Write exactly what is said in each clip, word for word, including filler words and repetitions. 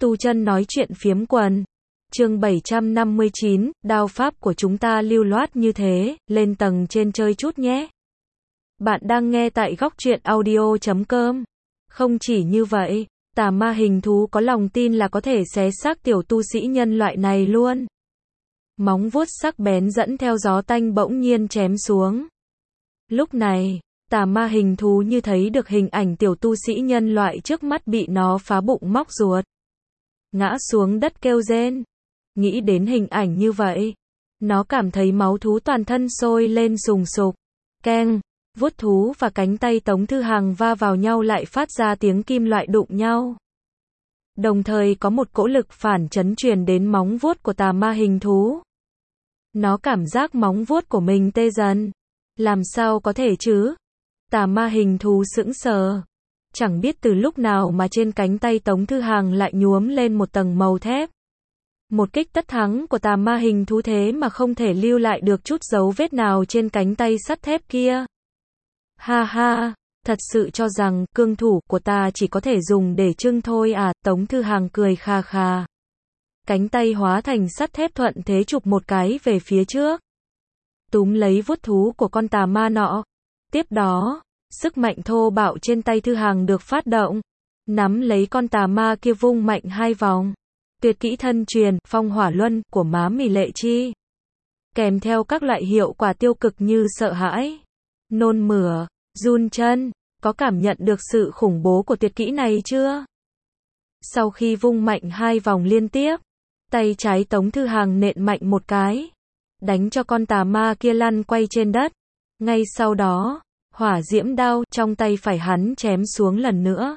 Tu chân nói chuyện phiếm quần. Chương bảy trăm năm mươi chín, đao pháp của chúng ta lưu loát như thế, lên tầng trên chơi chút nhé. Bạn đang nghe tại góc truyện audio chấm com. Không chỉ như vậy, tà ma hình thú có lòng tin là có thể xé xác tiểu tu sĩ nhân loại này luôn. Móng vuốt sắc bén dẫn theo gió tanh bỗng nhiên chém xuống. Lúc này, tà ma hình thú như thấy được hình ảnh tiểu tu sĩ nhân loại trước mắt bị nó phá bụng móc ruột. Ngã xuống đất kêu rên. Nghĩ đến hình ảnh như vậy, nó cảm thấy máu thú toàn thân sôi lên sùng sục. Keng, vuốt thú và cánh tay Tống Thư Hằng va vào nhau lại phát ra tiếng kim loại đụng nhau. Đồng thời có một cỗ lực phản chấn truyền đến móng vuốt của tà ma hình thú. Nó cảm giác móng vuốt của mình tê dần. Làm sao có thể chứ? Tà ma hình thú sững sờ. Chẳng biết từ lúc nào mà trên cánh tay Tống Thư Hằng lại nhuốm lên một tầng màu thép. Một kích tất thắng của tà ma hình thú thế mà không thể lưu lại được chút dấu vết nào trên cánh tay sắt thép kia. Ha ha, thật sự cho rằng cương thủ của ta chỉ có thể dùng để trưng thôi à? Tống Thư Hằng cười kha kha. Cánh tay hóa thành sắt thép thuận thế chụp một cái về phía trước. Túm lấy vuốt thú của con tà ma nọ. Tiếp đó, sức mạnh thô bạo trên tay Thư Hằng được phát động. Nắm lấy con tà ma kia vung mạnh hai vòng. Tuyệt kỹ thân truyền, phong hỏa luân, của má mì Lệ Chi. Kèm theo các loại hiệu quả tiêu cực như sợ hãi, nôn mửa, run chân. Có cảm nhận được sự khủng bố của tuyệt kỹ này chưa? Sau khi vung mạnh hai vòng liên tiếp, tay trái Tống Thư Hằng nện mạnh một cái. Đánh cho con tà ma kia lăn quay trên đất. Ngay sau đó, hỏa diễm đao trong tay phải hắn chém xuống lần nữa.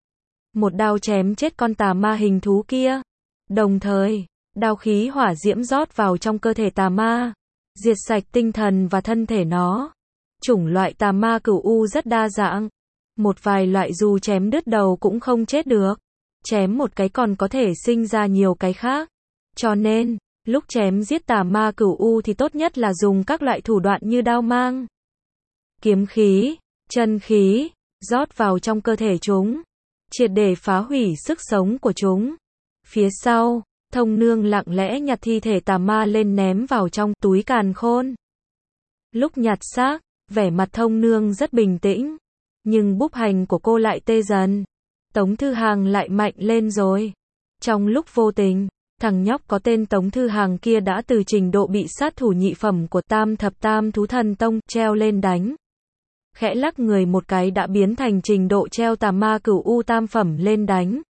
Một đao chém chết con tà ma hình thú kia. Đồng thời, đao khí hỏa diễm rót vào trong cơ thể tà ma, diệt sạch tinh thần và thân thể nó. Chủng loại tà ma cửu u rất đa dạng. Một vài loại dù chém đứt đầu cũng không chết được. Chém một cái còn có thể sinh ra nhiều cái khác. Cho nên, lúc chém giết tà ma cửu u thì tốt nhất là dùng các loại thủ đoạn như đao mang, kiếm khí, chân khí, rót vào trong cơ thể chúng, triệt để phá hủy sức sống của chúng. Phía sau, Thông Nương lặng lẽ nhặt thi thể tà ma lên ném vào trong túi càn khôn. Lúc nhặt xác, vẻ mặt Thông Nương rất bình tĩnh, nhưng búp hành của cô lại tê dần. Tống Thư Hằng lại mạnh lên rồi. Trong lúc vô tình, thằng nhóc có tên Tống Thư Hằng kia đã từ trình độ bị sát thủ nhị phẩm của Tam Thập Tam Thú Thần Tông treo lên đánh. Khẽ lắc người một cái đã biến thành trình độ treo tà ma cửu u tam phẩm lên đánh.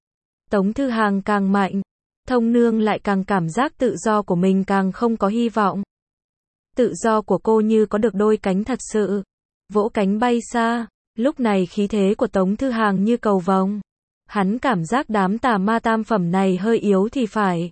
Tống Thư Hằng càng mạnh, Thông Nương lại càng cảm giác tự do của mình càng không có hy vọng. Tự do của cô như có được đôi cánh thật sự, vỗ cánh bay xa. Lúc này khí thế của Tống Thư Hằng như cầu vồng. Hắn cảm giác đám tà ma tam phẩm này hơi yếu thì phải.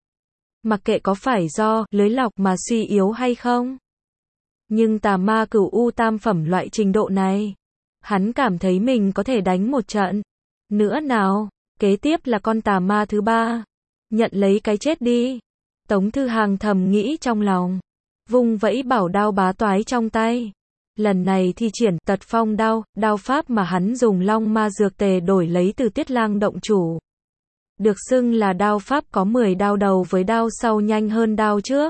Mặc kệ có phải do lưới lọc mà suy yếu hay không. Nhưng tà ma cửu u tam phẩm loại trình độ này, hắn cảm thấy mình có thể đánh một trận nữa nào. Kế tiếp là con tà ma thứ ba. Nhận lấy cái chết đi. Tống Thư Hằng thầm nghĩ trong lòng. Vung vẫy bảo đao bá toái trong tay. Lần này thi triển tật phong đao, đao pháp mà hắn dùng long ma dược tề đổi lấy từ Tiết Lang động chủ. Được xưng là đao pháp có mười đao đầu với đao sau nhanh hơn đao trước.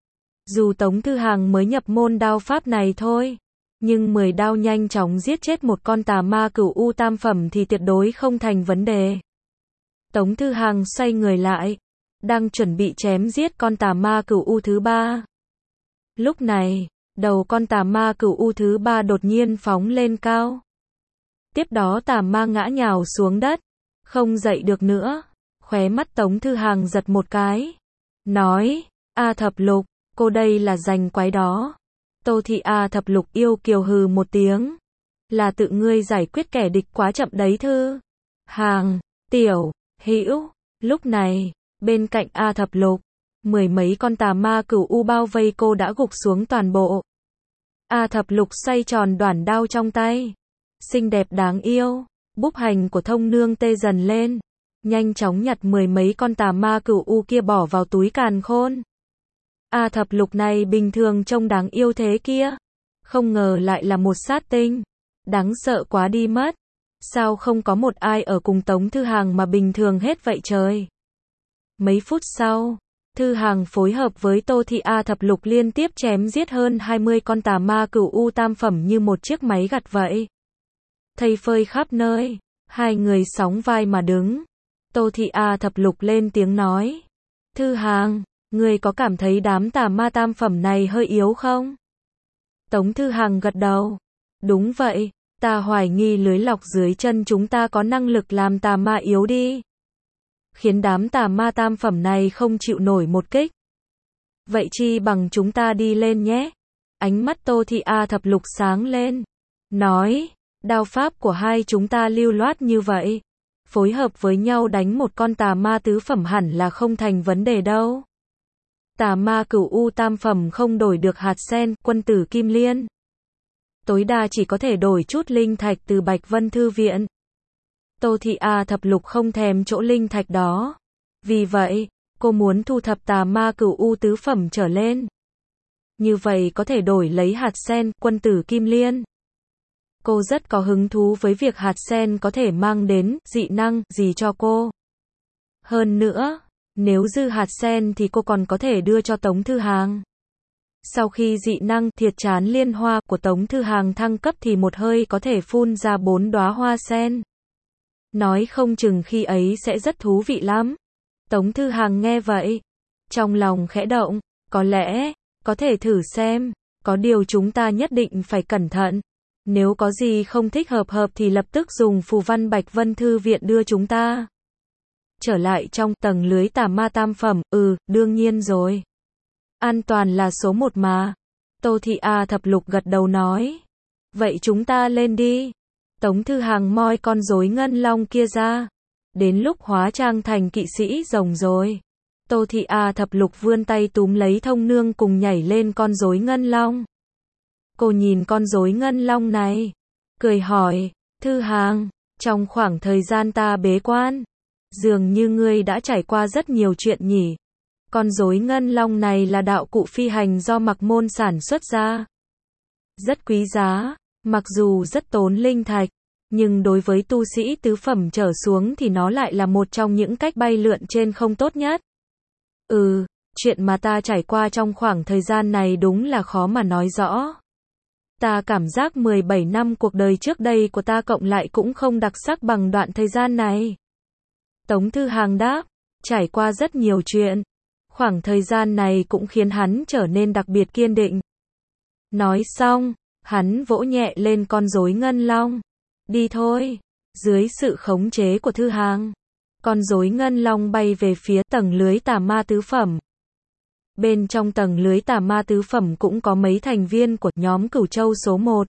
Dù Tống Thư Hằng mới nhập môn đao pháp này thôi, nhưng mười đao nhanh chóng giết chết một con tà ma cửu u tam phẩm thì tuyệt đối không thành vấn đề. Tống Thư Hằng xoay người lại, đang chuẩn bị chém giết con tà ma cửu u thứ ba. Lúc này, đầu con tà ma cửu u thứ ba đột nhiên phóng lên cao. Tiếp đó tà ma ngã nhào xuống đất, không dậy được nữa. Khóe mắt Tống Thư Hằng giật một cái. Nói, A Thập Lục, cô đây là giành quái đó. Tô Thị A Thập Lục yêu kiều hừ một tiếng. Là tự ngươi giải quyết kẻ địch quá chậm đấy Thư Hằng, Tiểu Hữu. Lúc này, bên cạnh A Thập Lục, mười mấy con tà ma cửu u bao vây cô đã gục xuống toàn bộ. A Thập Lục xoay tròn đoản đao trong tay. Xinh đẹp đáng yêu. Búp hành của Thông Nương tê dần lên. Nhanh chóng nhặt mười mấy con tà ma cửu u kia bỏ vào túi càn khôn. A Thập Lục này bình thường trông đáng yêu thế kia. Không ngờ lại là một sát tinh. Đáng sợ quá đi mất. Sao không có một ai ở cùng Tống Thư Hàng mà bình thường hết vậy trời? Mấy phút sau, Thư Hàng phối hợp với Tô Thị A Thập Lục liên tiếp chém giết hơn hai mươi con tà ma cửu u tam phẩm như một chiếc máy gặt vậy. Thây phơi khắp nơi, hai người sóng vai mà đứng. Tô Thị A Thập Lục lên tiếng nói. Thư Hàng, người có cảm thấy đám tà ma tam phẩm này hơi yếu không? Tống Thư Hàng gật đầu. Đúng vậy, ta hoài nghi lưới lọc dưới chân chúng ta có năng lực làm tà ma yếu đi. Khiến đám tà ma tam phẩm này không chịu nổi một kích. Vậy chi bằng chúng ta đi lên nhé. Ánh mắt Tô Thị A Thập Lục sáng lên. Nói, đao pháp của hai chúng ta lưu loát như vậy. Phối hợp với nhau đánh một con tà ma tứ phẩm hẳn là không thành vấn đề đâu. Tà ma cửu u tam phẩm không đổi được hạt sen, quân tử kim liên. Tối đa chỉ có thể đổi chút linh thạch từ Bạch Vân Thư Viện. Tô Thị A Thập Lục không thèm chỗ linh thạch đó. Vì vậy, cô muốn thu thập tà ma cửu u tứ phẩm trở lên. Như vậy có thể đổi lấy hạt sen, quân tử kim liên. Cô rất có hứng thú với việc hạt sen có thể mang đến dị năng gì cho cô. Hơn nữa, nếu dư hạt sen thì cô còn có thể đưa cho Tống Thư Hàng. Sau khi dị năng thiệt chán liên hoa của Tống Thư Hàng thăng cấp thì một hơi có thể phun ra bốn đóa hoa sen. Nói không chừng khi ấy sẽ rất thú vị lắm. Tống Thư Hàng nghe vậy, trong lòng khẽ động, có lẽ, có thể thử xem, có điều chúng ta nhất định phải cẩn thận. Nếu có gì không thích hợp hợp thì lập tức dùng phù văn Bạch Vân Thư Viện đưa chúng ta. Trở lại trong tầng lưới tà ma tam phẩm, ừ, đương nhiên rồi. An toàn là số một mà. Tô Thị A Thập Lục gật đầu nói. Vậy chúng ta lên đi. Tống Thư Hàng moi con rối ngân long kia ra. Đến lúc hóa trang thành kỵ sĩ rồng rồi. Tô Thị A Thập Lục vươn tay túm lấy Thông Nương cùng nhảy lên con rối ngân long. Cô nhìn con rối ngân long này, cười hỏi, Thư Hàng, trong khoảng thời gian ta bế quan, dường như ngươi đã trải qua rất nhiều chuyện nhỉ. Con rối ngân long này là đạo cụ phi hành do Mặc Môn sản xuất ra. Rất quý giá, mặc dù rất tốn linh thạch, nhưng đối với tu sĩ tứ phẩm trở xuống thì nó lại là một trong những cách bay lượn trên không tốt nhất. Ừ, chuyện mà ta trải qua trong khoảng thời gian này đúng là khó mà nói rõ. Ta cảm giác mười bảy năm cuộc đời trước đây của ta cộng lại cũng không đặc sắc bằng đoạn thời gian này. Tống Thư Hàng đáp, trải qua rất nhiều chuyện. Khoảng thời gian này cũng khiến hắn trở nên đặc biệt kiên định. Nói xong, hắn vỗ nhẹ lên con rối ngân long. Đi thôi. Dưới sự khống chế của Thư Hàng, con rối ngân long bay về phía tầng lưới tà ma tứ phẩm. Bên trong tầng lưới tà ma tứ phẩm cũng có mấy thành viên của nhóm Cửu Châu số một.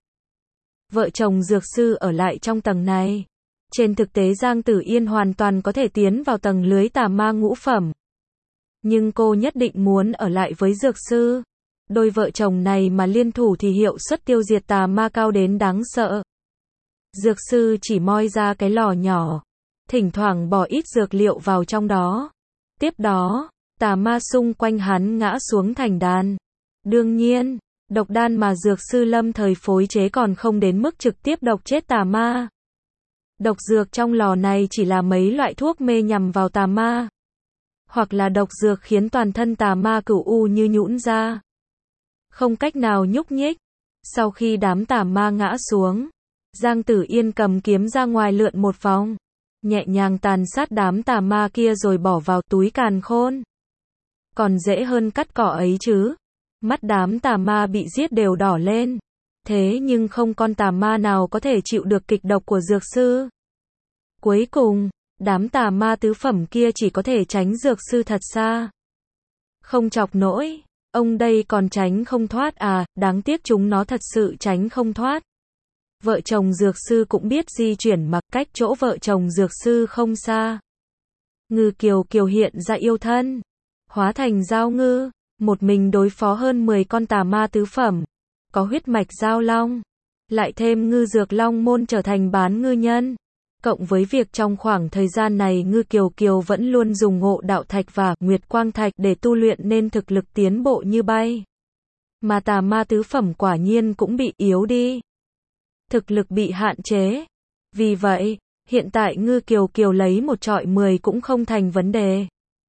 Vợ chồng dược sư ở lại trong tầng này. Trên thực tế Giang Tử Yên hoàn toàn có thể tiến vào tầng lưới tà ma ngũ phẩm. Nhưng cô nhất định muốn ở lại với dược sư. Đôi vợ chồng này mà liên thủ thì hiệu suất tiêu diệt tà ma cao đến đáng sợ. Dược sư chỉ moi ra cái lò nhỏ, thỉnh thoảng bỏ ít dược liệu vào trong đó. Tiếp đó, tà ma xung quanh hắn ngã xuống thành đàn. Đương nhiên, độc đan mà dược sư lâm thời phối chế còn không đến mức trực tiếp độc chết tà ma. Độc dược trong lò này chỉ là mấy loại thuốc mê nhằm vào tà ma. Hoặc là độc dược khiến toàn thân tà ma cửu u như nhũn ra. Không cách nào nhúc nhích. Sau khi đám tà ma ngã xuống, Giang Tử Yên cầm kiếm ra ngoài lượn một vòng. Nhẹ nhàng tàn sát đám tà ma kia rồi bỏ vào túi càn khôn. Còn dễ hơn cắt cỏ ấy chứ. Mắt đám tà ma bị giết đều đỏ lên. Thế nhưng không con tà ma nào có thể chịu được kịch độc của dược sư. Cuối cùng, đám tà ma tứ phẩm kia chỉ có thể tránh dược sư thật xa. Không chọc nổi, ông đây còn tránh không thoát à, đáng tiếc chúng nó thật sự tránh không thoát. Vợ chồng dược sư cũng biết di chuyển mặc cách chỗ vợ chồng dược sư không xa. Ngư Kiều Kiều hiện ra yêu thân, hóa thành Giao Ngư, một mình đối phó hơn mười con tà ma tứ phẩm, có huyết mạch giao long, lại thêm Ngư Dược Long môn trở thành bán ngư nhân. Cộng với việc trong khoảng thời gian này Ngư Kiều Kiều vẫn luôn dùng ngộ đạo thạch và nguyệt quang thạch để tu luyện nên thực lực tiến bộ như bay. Mà tà ma tứ phẩm quả nhiên cũng bị yếu đi. Thực lực bị hạn chế. Vì vậy, hiện tại Ngư Kiều Kiều lấy một trọi mười cũng không thành vấn đề.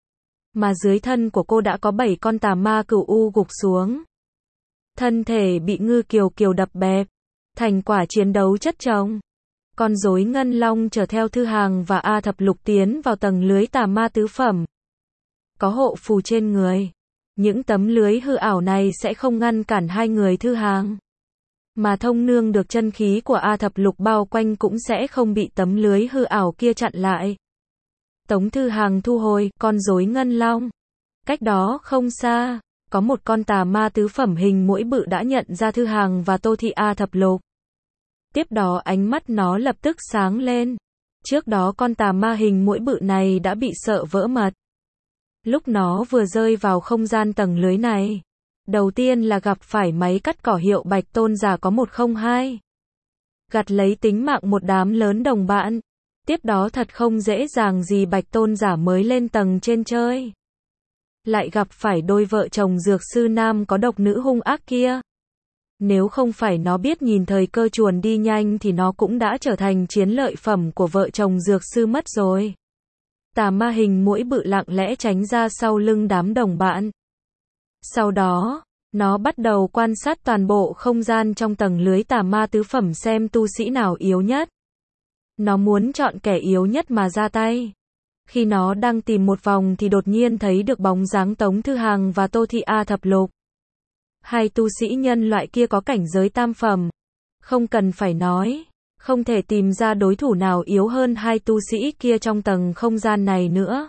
Mà dưới thân của cô đã có bảy con tà ma cửu u gục xuống. Thân thể bị Ngư Kiều Kiều đập bẹp. Thành quả chiến đấu chất chồng. Con rối ngân long chở theo Thư Hàng và A Thập Lục tiến vào tầng lưới tà ma tứ phẩm. Có hộ phù trên người. Những tấm lưới hư ảo này sẽ không ngăn cản hai người Thư Hàng. Mà Thông Nương được chân khí của A Thập Lục bao quanh cũng sẽ không bị tấm lưới hư ảo kia chặn lại. Tống Thư Hàng thu hồi con rối ngân long. Cách đó không xa, có một con tà ma tứ phẩm hình muỗi bự đã nhận ra Thư Hàng và Tô Thị A Thập Lục. Tiếp đó ánh mắt nó lập tức sáng lên. Trước đó con tà ma hình muỗi bự này đã bị sợ vỡ mật. Lúc nó vừa rơi vào không gian tầng lưới này, đầu tiên là gặp phải máy cắt cỏ hiệu Bạch Tôn giả có một không hai. Gặt lấy tính mạng một đám lớn đồng bạn. Tiếp đó thật không dễ dàng gì Bạch Tôn giả mới lên tầng trên chơi. Lại gặp phải đôi vợ chồng dược sư nam có độc nữ hung ác kia. Nếu không phải nó biết nhìn thời cơ chuồn đi nhanh thì nó cũng đã trở thành chiến lợi phẩm của vợ chồng dược sư mất rồi. Tà ma hình muỗi bự lặng lẽ tránh ra sau lưng đám đồng bạn. Sau đó, nó bắt đầu quan sát toàn bộ không gian trong tầng lưới tà ma tứ phẩm xem tu sĩ nào yếu nhất. Nó muốn chọn kẻ yếu nhất mà ra tay. Khi nó đang tìm một vòng thì đột nhiên thấy được bóng dáng Tống Thư Hàng và Tô Thị A Thập Lục. Hai tu sĩ nhân loại kia có cảnh giới tam phẩm. Không cần phải nói, không thể tìm ra đối thủ nào yếu hơn hai tu sĩ kia trong tầng không gian này nữa.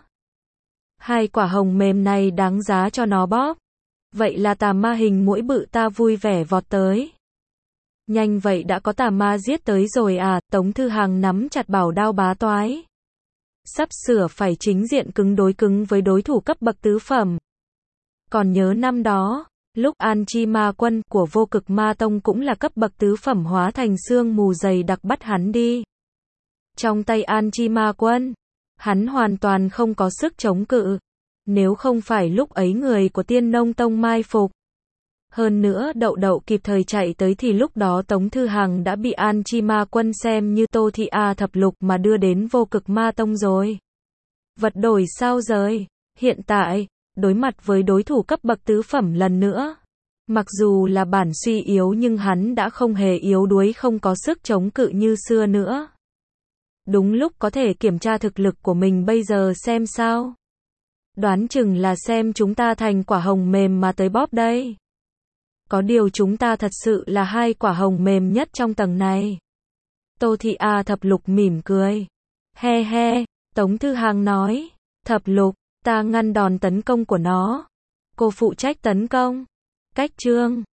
Hai quả hồng mềm này đáng giá cho nó bóp. Vậy là tà ma hình muỗi bự ta vui vẻ vọt tới. Nhanh vậy đã có tà ma giết tới rồi à, Tống Thư Hàng nắm chặt bảo đao bá toái. Sắp sửa phải chính diện cứng đối cứng với đối thủ cấp bậc tứ phẩm. Còn nhớ năm đó, lúc An Chi Ma Quân của Vô Cực Ma Tông cũng là cấp bậc tứ phẩm hóa thành sương mù dày đặc bắt hắn đi. Trong tay An Chi Ma Quân, hắn hoàn toàn không có sức chống cự. Nếu không phải lúc ấy người của Tiên Nông Tông mai phục. Hơn nữa Đậu Đậu kịp thời chạy tới thì lúc đó Tống Thư Hàng đã bị An Chi Ma Quân xem như Tô Thị A Thập Lục mà đưa đến Vô Cực Ma Tông rồi. Vật đổi sao rời. Hiện tại, đối mặt với đối thủ cấp bậc tứ phẩm lần nữa. Mặc dù là bản suy yếu nhưng hắn đã không hề yếu đuối, không có sức chống cự như xưa nữa. Đúng lúc có thể kiểm tra thực lực của mình bây giờ xem sao. Đoán chừng là xem chúng ta thành quả hồng mềm mà tới bóp đây. Có điều chúng ta thật sự là hai quả hồng mềm nhất trong tầng này. Tô Thị A Thập Lục mỉm cười. He he, Tống Thư Hàng nói. Thập Lục, ta ngăn đòn tấn công của nó. Cô phụ trách tấn công. Cách chương